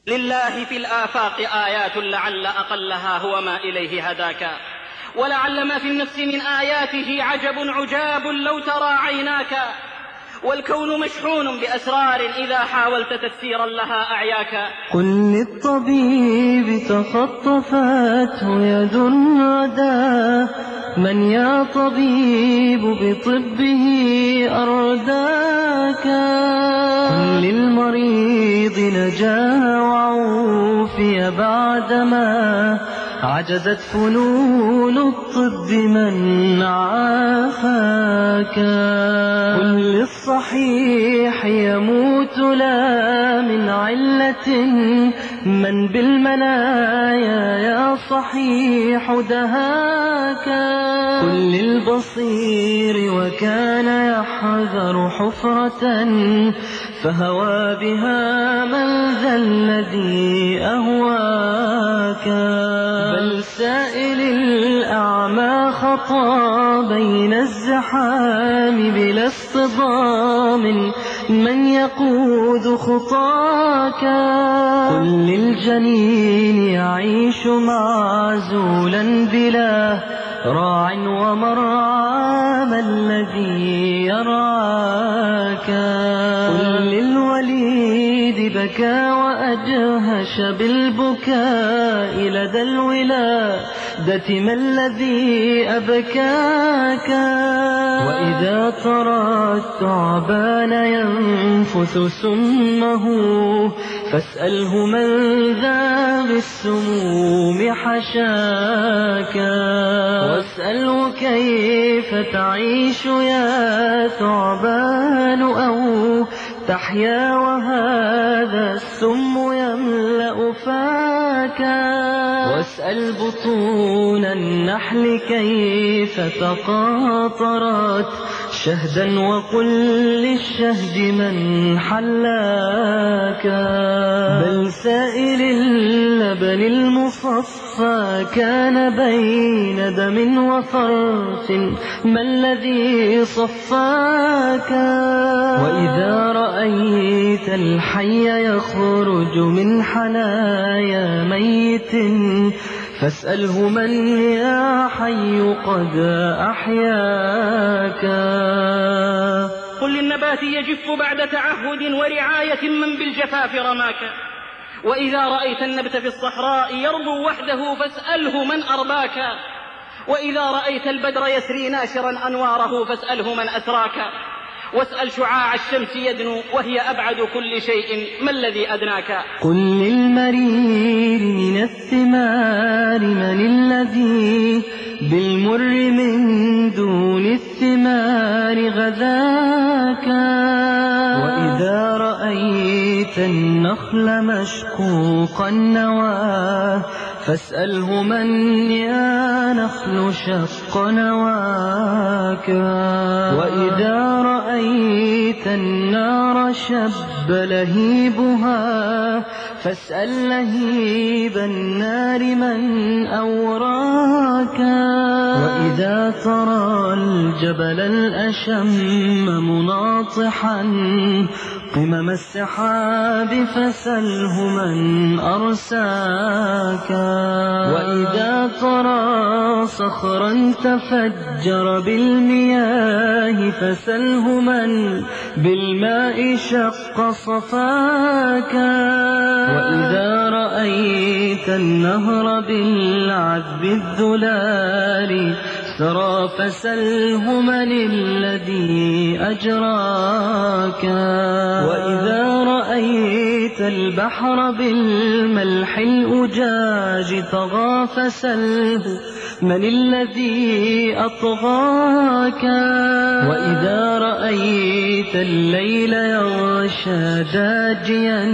لله في الآفاق آيات لعل أقلها هو ما إليه هداك، ولعل ما في النفس من آياته عجب عجاب لو ترى عيناك، والكون مشحون بأسرار إذا حاولت تفسيرا لها أعياك. قل للطبيب تخطفته يد رداه، من يا طبيب بطبه أرداك. قل للمريض نجا وعوفي بعدما عجزت فنون الطب من عافاك. قل للصحيح يموت لا من علة، من بالمنايا يا صحيح دهاك. قل للبصير وكان يحذر حفرة، فهوى بها من ذا الذي أهواك. بل سائل الأعمى خطا بين الزحام بلا اصطدام، من يقود خطاك. قل للجنين يعيش معزولا بلا راع ومرعى، ما الذي يرعاك. قل للوليد بكى وأجهش بالبكاء لدى الولادة، ما الذي أبكاك. وإذا ترى الثعبان ينفث سمه، فاسأله من ذا بالسموم حشاك. واسأله كيف تعيش يا ثعبان، أو تحيا وهذا السم يملأ فاك. واسأل بطون النحل كيف تقاطرت شهدا، وقل للشهد من حلاك. بل سائل اللبن المصفى كان بين دم وفرث، ما الذي صفاك. وإذا رأيت الحي يخرج من حنايا ميت، فاسأله من يا حي قد أحياك. قل للنبات يجف بعد تعهد ورعاية، من بالجفاف رماك. وإذا رأيت النبت في الصحراء يربو وحده، فاسأله من أرباك. وإذا رأيت البدر يسري ناشرا أنواره، فاسأله من أسراك. واسأل شعاع الشمس يدنو وهي أبعد كل شيء، ما الذي أدناك. قل للمرير من الثمار من الذي بالمر من دون الثمار غذاك. وإذا رأيت النخل مشقوق النوى، فاسأله من يا نخل شق نواك. وإذا رأيت النار شب لهيبها، فاسأل لهيب النار من أوراك. وإذا ترى الجبل الأشم مناطحا قمم السحاب، فسله من أرساك. وإذا ترى صخرا تفجر بالمياه، فسله من بالماء شق صفاك. وإذا رأيت النهر بالعذب الذلال سرى، فسله من الذي أجراك. وإذا رأيت البحر بالملح الأجاج طغى، فسله من الذي أطغاك. وإذا رأيت الليل يغشى داجيا،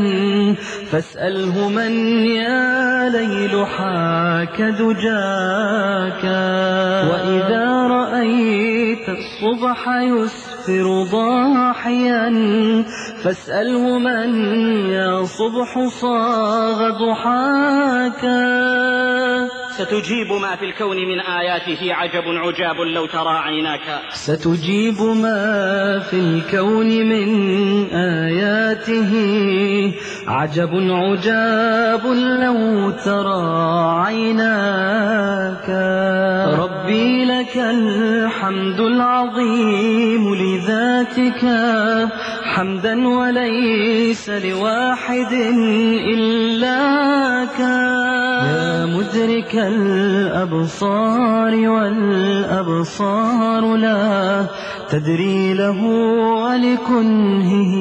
فاسأله من يا ليل حاك دجاك. وإذا رأيت الصبح يسفر ضاحيا، فاسأله من يا صبح صاغ ضحاك. ستجيب ما في الكون من آياته عجب عجاب لو ترى عيناك. ستجيب ما في الكون من آياته عجب عجاب لو ترى عيناك. ربي لك الحمد العظيم لذاتك حمدا وليس لواحد إلاك. يا مدرك الأبصار والأبصار لا تدري له ولكنهه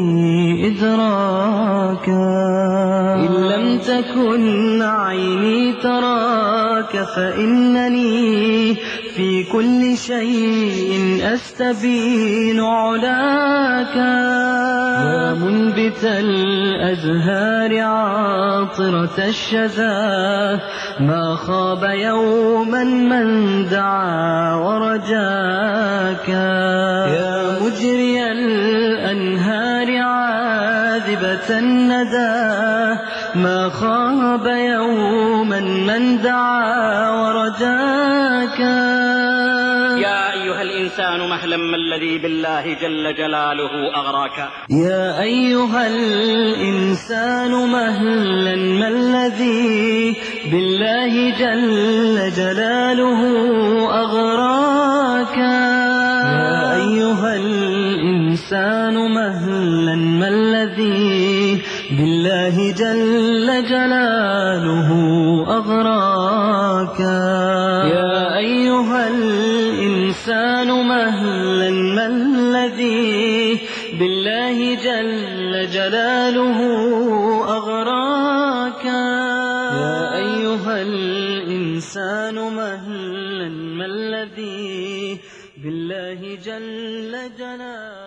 إدراكا. إن لم تكن عيني تراك فإنني في كل شيء أستبين علاك. يا منبت الأزهار عاطرة الشذا ما خاب يوما من دعا ورجاك. يا مجري الأنهار عاذبة الندى ما خاب يوما من دعا ورجاك. يا أيها الإنسان مهلا ما الذي بالله جل جلاله أغراك. يا أيها الإنسان مهلا ما الذي بالله جل جلاله أغراك. يا أيها الإنسان مهلا ما الذي بالله جل جلاله أغراك. يا أيها الإنسان مهلا ما الذي بالله جل جلاله أغراك. يا أيها الإنسان مهلا ما الذي بالله جل جلاله